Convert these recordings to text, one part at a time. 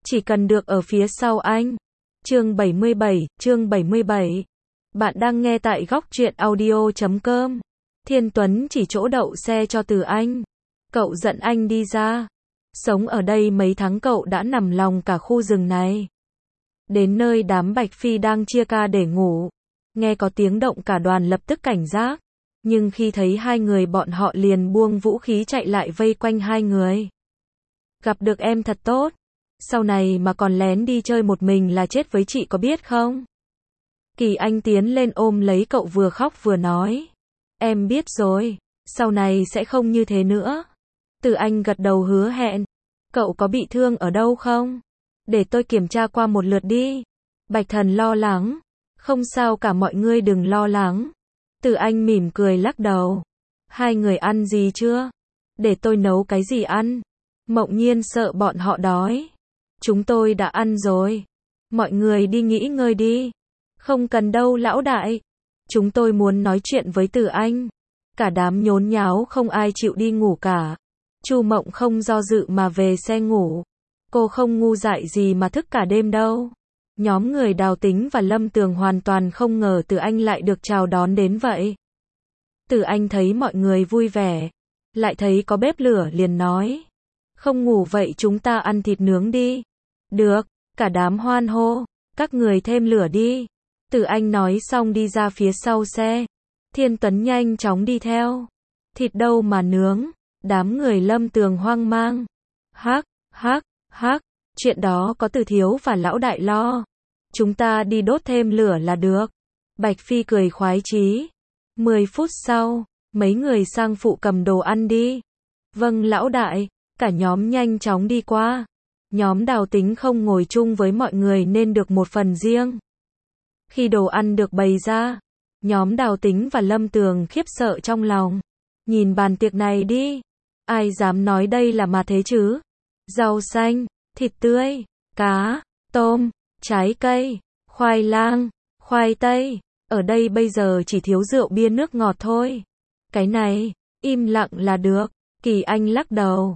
chỉ cần được ở phía sau anh. Chương 77. Bạn đang nghe tại góc truyện audio.com. Thiên Tuấn chỉ chỗ đậu xe cho Từ Anh. Cậu dẫn anh đi ra. Sống ở đây mấy tháng cậu đã nằm lòng cả khu rừng này. Đến nơi đám Bạch Phi đang chia ca để ngủ. Nghe có tiếng động cả đoàn lập tức cảnh giác. Nhưng khi thấy hai người bọn họ liền buông vũ khí chạy lại vây quanh hai người. Gặp được em thật tốt. Sau này mà còn lén đi chơi một mình là chết với chị có biết không? Kỳ Anh tiến lên ôm lấy cậu vừa khóc vừa nói. Em biết rồi, sau này sẽ không như thế nữa. Từ Anh gật đầu hứa hẹn. Cậu có bị thương ở đâu không? Để tôi kiểm tra qua một lượt đi. Bạch Thần lo lắng. Không sao cả, mọi người đừng lo lắng. Từ Anh mỉm cười lắc đầu. Hai người ăn gì chưa? Để tôi nấu cái gì ăn? Mộng Nhiên sợ bọn họ đói. Chúng tôi đã ăn rồi. Mọi người đi nghỉ ngơi đi. Không cần đâu lão đại. Chúng tôi muốn nói chuyện với Từ Anh. Cả đám nhốn nháo không ai chịu đi ngủ cả. Chu Mộng không do dự mà về xe ngủ. Cô không ngu dại gì mà thức cả đêm đâu. Nhóm người Đào Tính và Lâm Tường hoàn toàn không ngờ Từ Anh lại được chào đón đến vậy. Từ Anh thấy mọi người vui vẻ, lại thấy có bếp lửa liền nói. Không ngủ vậy chúng ta ăn thịt nướng đi. Được, cả đám hoan hô, các người thêm lửa đi. Từ Anh nói xong đi ra phía sau xe. Thiên Tuấn nhanh chóng đi theo. Thịt đâu mà nướng, đám người Lâm Tường hoang mang. Hắc, chuyện đó có Từ thiếu và lão đại lo. Chúng ta đi đốt thêm lửa là được. Bạch Phi cười khoái chí. 10 phút sau, mấy người sang phụ cầm đồ ăn đi. Vâng lão đại, cả nhóm nhanh chóng đi qua. Nhóm Đào Tính không ngồi chung với mọi người nên được một phần riêng. Khi đồ ăn được bày ra, nhóm Đào Tính và Lâm Tường khiếp sợ trong lòng. Nhìn bàn tiệc này đi, ai dám nói đây là mà thế chứ? Rau xanh, thịt tươi, cá, tôm, trái cây, khoai lang, khoai tây. Ở đây bây giờ chỉ thiếu rượu bia nước ngọt thôi. Cái này, im lặng là được. Kỳ Anh lắc đầu.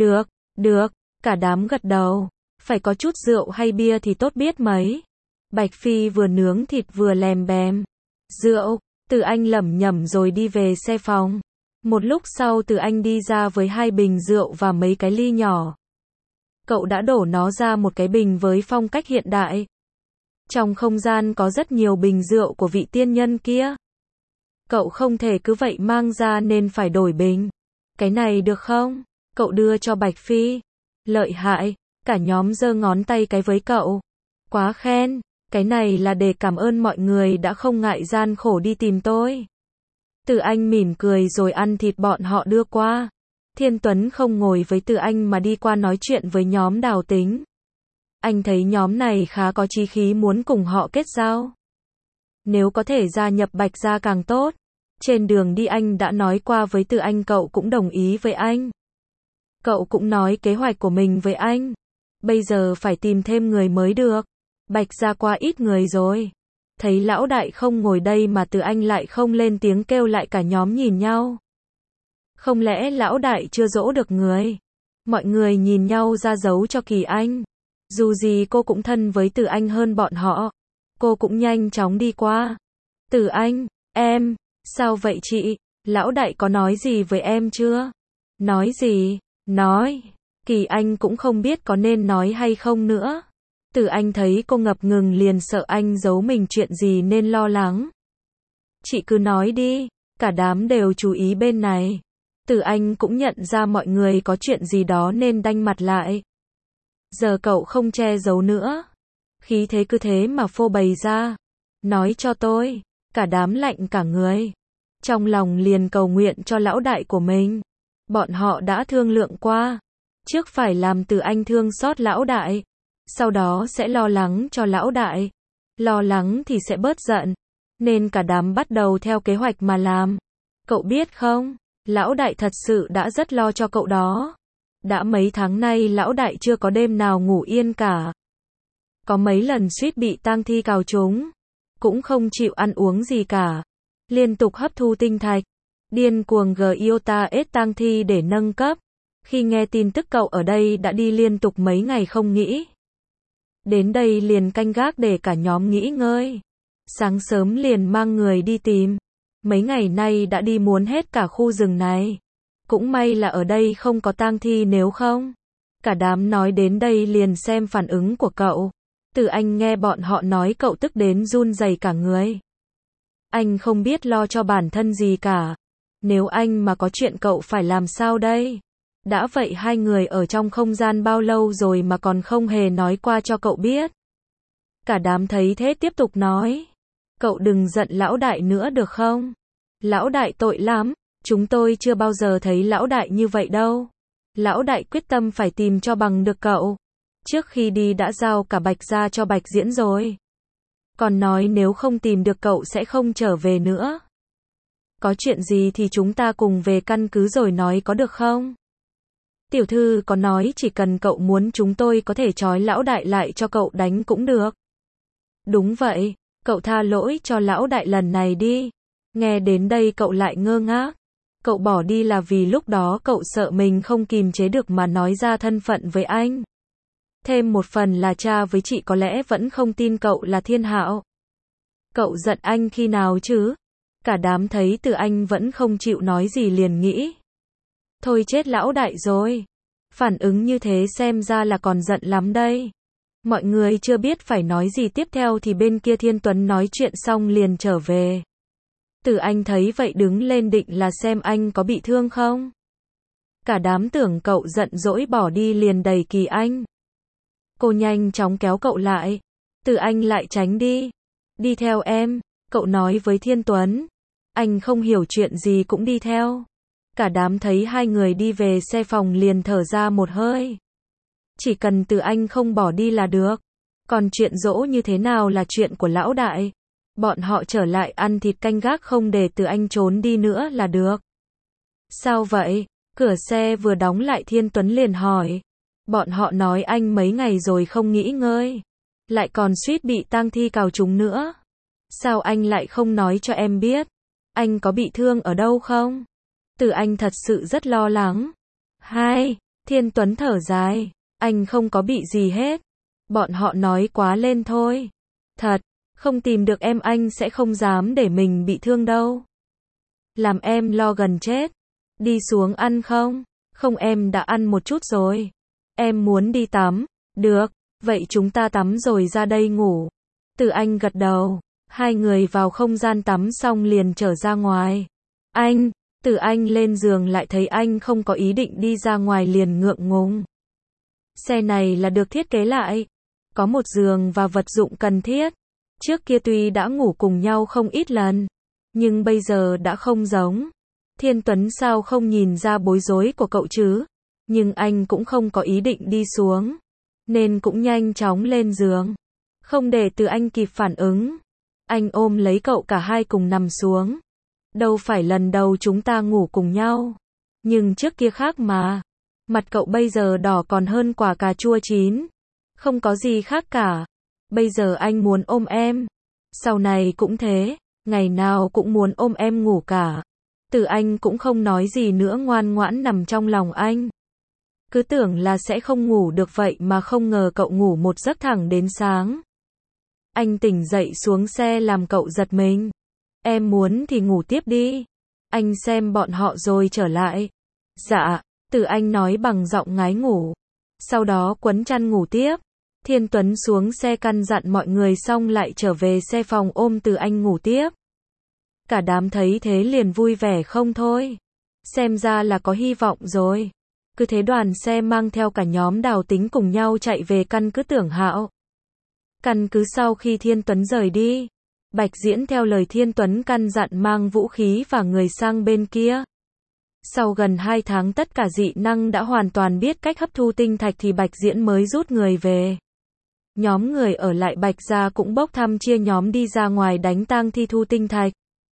Được, cả đám gật đầu. Phải có chút rượu hay bia thì tốt biết mấy. Bạch Phi vừa nướng thịt vừa lèm bèm. Rượu, Từ Anh lẩm nhẩm rồi đi về xe phòng. Một lúc sau Từ Anh đi ra với 2 bình rượu và mấy cái ly nhỏ. Cậu đã đổ nó ra một cái bình với phong cách hiện đại. Trong không gian có rất nhiều bình rượu của vị tiên nhân kia. Cậu không thể cứ vậy mang ra nên phải đổi bình. Cái này được không? Cậu đưa cho Bạch Phi. Lợi hại, cả nhóm giơ ngón tay cái với cậu. Quá khen, cái này là để cảm ơn mọi người đã không ngại gian khổ đi tìm tôi. Từ Anh mỉm cười rồi ăn thịt bọn họ đưa qua. Thiên Tuấn không ngồi với Từ Anh mà đi qua nói chuyện với nhóm Đào Tính. Anh thấy nhóm này khá có chí khí muốn cùng họ kết giao. Nếu có thể gia nhập Bạch gia càng tốt. Trên đường đi anh đã nói qua với Từ Anh, cậu cũng đồng ý với anh. Cậu cũng nói kế hoạch của mình với anh. Bây giờ phải tìm thêm người mới được. Bạch gia qua ít người rồi. Thấy lão đại không ngồi đây mà Từ Anh lại không lên tiếng kêu lại cả nhóm nhìn nhau. Không lẽ lão đại chưa dỗ được người? Mọi người nhìn nhau ra dấu cho Kỳ Anh. Dù gì cô cũng thân với Từ Anh hơn bọn họ. Cô cũng nhanh chóng đi qua. Từ Anh, em, sao vậy chị? Lão đại có nói gì với em chưa? Nói gì? Nói. Kỳ Anh cũng không biết có nên nói hay không nữa. Từ Anh thấy cô ngập ngừng liền sợ anh giấu mình chuyện gì nên lo lắng. Chị cứ nói đi, cả đám đều chú ý bên này. Từ Anh cũng nhận ra mọi người có chuyện gì đó nên đanh mặt lại. Giờ cậu không che giấu nữa. Khí thế cứ thế mà phô bày ra. Nói cho tôi, cả đám lạnh cả người. Trong lòng liền cầu nguyện cho lão đại của mình. Bọn họ đã thương lượng qua. Trước phải làm Từ Anh thương xót lão đại. Sau đó sẽ lo lắng cho lão đại. Lo lắng thì sẽ bớt giận. Nên cả đám bắt đầu theo kế hoạch mà làm. Cậu biết không, lão đại thật sự đã rất lo cho cậu đó. Đã mấy tháng nay lão đại chưa có đêm nào ngủ yên cả. Có mấy lần suýt bị tang thi cào trúng. Cũng không chịu ăn uống gì cả. Liên tục hấp thu tinh thạch. Điên cuồng iota ết tang thi để nâng cấp. Khi nghe tin tức cậu ở đây đã đi liên tục mấy ngày không nghỉ. Đến đây liền canh gác để cả nhóm nghỉ ngơi. Sáng sớm liền mang người đi tìm. Mấy ngày nay đã đi muốn hết cả khu rừng này. Cũng may là ở đây không có tang thi, nếu không cả đám nói đến đây liền xem phản ứng của cậu. Từ Anh nghe bọn họ nói cậu tức đến run rẩy cả người. Anh không biết lo cho bản thân gì cả. Nếu anh mà có chuyện cậu phải làm sao đây? Đã vậy hai người ở trong không gian bao lâu rồi mà còn không hề nói qua cho cậu biết. Cả đám thấy thế tiếp tục nói. Cậu đừng giận lão đại nữa được không? Lão đại tội lắm. Chúng tôi chưa bao giờ thấy lão đại như vậy đâu. Lão đại quyết tâm phải tìm cho bằng được cậu. Trước khi đi đã giao cả Bạch ra cho Bạch Diễn rồi. Còn nói nếu không tìm được cậu sẽ không trở về nữa. Có chuyện gì thì chúng ta cùng về căn cứ rồi nói có được không? Tiểu thư có nói chỉ cần cậu muốn chúng tôi có thể trói lão đại lại cho cậu đánh cũng được. Đúng vậy, cậu tha lỗi cho lão đại lần này đi. Nghe đến đây cậu lại ngơ ngác. Cậu bỏ đi là vì lúc đó cậu sợ mình không kìm chế được mà nói ra thân phận với anh. Thêm một phần là cha với chị có lẽ vẫn không tin cậu là Thiên Hạo. Cậu giận anh khi nào chứ? Cả đám thấy Từ Anh vẫn không chịu nói gì liền nghĩ. Thôi chết lão đại rồi. Phản ứng như thế xem ra là còn giận lắm đây. Mọi người chưa biết phải nói gì tiếp theo thì bên kia Thiên Tuấn nói chuyện xong liền trở về. Từ Anh thấy vậy đứng lên định là xem anh có bị thương không. Cả đám tưởng cậu giận dỗi bỏ đi liền đẩy Kỳ Anh. Cô nhanh chóng kéo cậu lại. Từ Anh lại tránh đi. Đi theo em, cậu nói với Thiên Tuấn. Anh không hiểu chuyện gì cũng đi theo. Cả đám thấy hai người đi về xe phòng liền thở ra một hơi. Chỉ cần Từ Anh không bỏ đi là được. Còn chuyện dỗ như thế nào là chuyện của lão đại. Bọn họ trở lại ăn thịt canh gác không để Từ Anh trốn đi nữa là được. Sao vậy? Cửa xe vừa đóng lại Thiên Tuấn liền hỏi. Bọn họ nói anh mấy ngày rồi không nghỉ ngơi. Lại còn suýt bị tang thi cào trúng nữa. Sao anh lại không nói cho em biết? Anh có bị thương ở đâu không? Từ Anh thật sự rất lo lắng. Hai, Thiên Tuấn thở dài. Anh không có bị gì hết. Bọn họ nói quá lên thôi. Thật, không tìm được em anh sẽ không dám để mình bị thương đâu. Làm em lo gần chết. Đi xuống ăn không? Không, em đã ăn một chút rồi. Em muốn đi tắm. Được, vậy chúng ta tắm rồi ra đây ngủ. Từ Anh gật đầu. Hai người vào không gian tắm xong liền trở ra ngoài. Anh, Từ Anh lên giường lại thấy anh không có ý định đi ra ngoài liền ngượng ngùng. Xe này là được thiết kế lại. Có một giường và vật dụng cần thiết. Trước kia tuy đã ngủ cùng nhau không ít lần. Nhưng bây giờ đã không giống. Thiên Tuấn sao không nhìn ra bối rối của cậu chứ? Nhưng anh cũng không có ý định đi xuống. Nên cũng nhanh chóng lên giường. Không để Từ Anh kịp phản ứng. Anh ôm lấy cậu cả hai cùng nằm xuống. Đâu phải lần đầu chúng ta ngủ cùng nhau. Nhưng trước kia khác mà. Mặt cậu bây giờ đỏ còn hơn quả cà chua chín. Không có gì khác cả. Bây giờ anh muốn ôm em. Sau này cũng thế. Ngày nào cũng muốn ôm em ngủ cả. Từ Anh cũng không nói gì nữa ngoan ngoãn nằm trong lòng anh. Cứ tưởng là sẽ không ngủ được vậy mà không ngờ cậu ngủ một giấc thẳng đến sáng. Anh tỉnh dậy xuống xe làm cậu giật mình. Em muốn thì ngủ tiếp đi. Anh xem bọn họ rồi trở lại. Dạ, Từ Anh nói bằng giọng ngái ngủ. Sau đó quấn chăn ngủ tiếp. Thiên Tuấn xuống xe căn dặn mọi người xong lại trở về xe phòng ôm Từ Anh ngủ tiếp. Cả đám thấy thế liền vui vẻ không thôi. Xem ra là có hy vọng rồi. Cứ thế đoàn xe mang theo cả nhóm Đào Tính cùng nhau chạy về căn cứ Tưởng Hạo. Căn cứ sau khi Thiên Tuấn rời đi, Bạch Diễn theo lời Thiên Tuấn căn dặn mang vũ khí và người sang bên kia. Sau gần 2 tháng tất cả dị năng đã hoàn toàn biết cách hấp thu tinh thạch thì Bạch Diễn mới rút người về. Nhóm người ở lại Bạch gia cũng bốc thăm chia nhóm đi ra ngoài đánh tang thi thu tinh thạch.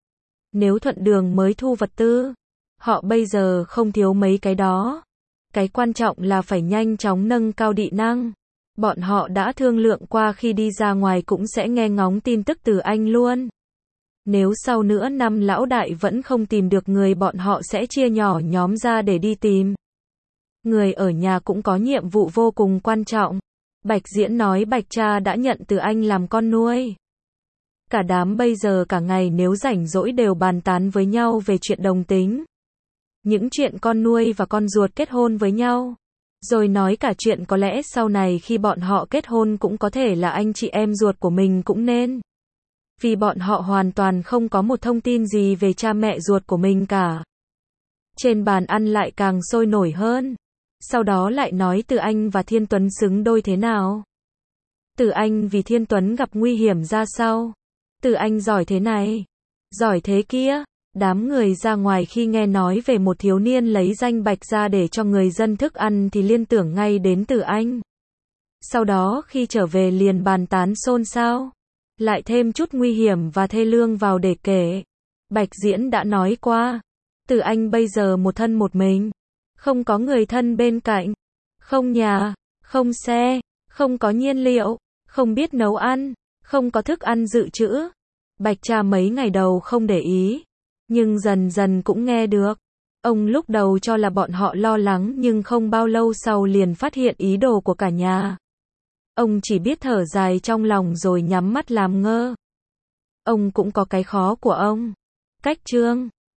Nếu thuận đường mới thu vật tư, họ bây giờ không thiếu mấy cái đó. Cái quan trọng là phải nhanh chóng nâng cao dị năng. Bọn họ đã thương lượng qua khi đi ra ngoài cũng sẽ nghe ngóng tin tức từ anh luôn. Nếu sau nửa năm lão đại vẫn không tìm được người bọn họ sẽ chia nhỏ nhóm ra để đi tìm. Người ở nhà cũng có nhiệm vụ vô cùng quan trọng. Bạch Diễn nói Bạch cha đã nhận Từ Anh làm con nuôi. Cả đám bây giờ cả ngày nếu rảnh rỗi đều bàn tán với nhau về chuyện đồng tính. Những chuyện con nuôi và con ruột kết hôn với nhau. Rồi nói cả chuyện có lẽ sau này khi bọn họ kết hôn cũng có thể là anh chị em ruột của mình cũng nên. Vì bọn họ hoàn toàn không có một thông tin gì về cha mẹ ruột của mình cả. Trên bàn ăn lại càng sôi nổi hơn. Sau đó lại nói Từ Anh và Thiên Tuấn xứng đôi thế nào. Từ Anh vì Thiên Tuấn gặp nguy hiểm ra sao. Từ Anh giỏi thế này, giỏi thế kia. Đám người ra ngoài khi nghe nói về một thiếu niên lấy danh Bạch ra để cho người dân thức ăn thì liên tưởng ngay đến Từ Anh. Sau đó khi trở về liền bàn tán xôn xao. Lại thêm chút nguy hiểm và thê lương vào để kể. Bạch Diễn đã nói qua. Từ Anh bây giờ một thân một mình. Không có người thân bên cạnh. Không nhà, không xe, không có nhiên liệu, không biết nấu ăn, không có thức ăn dự trữ. Bạch cha mấy ngày đầu không để ý. Nhưng dần dần cũng nghe được. Ông lúc đầu cho là bọn họ lo lắng nhưng không bao lâu sau liền phát hiện ý đồ của cả nhà. Ông chỉ biết thở dài trong lòng rồi nhắm mắt làm ngơ. Ông cũng có cái khó của ông. Cách Trương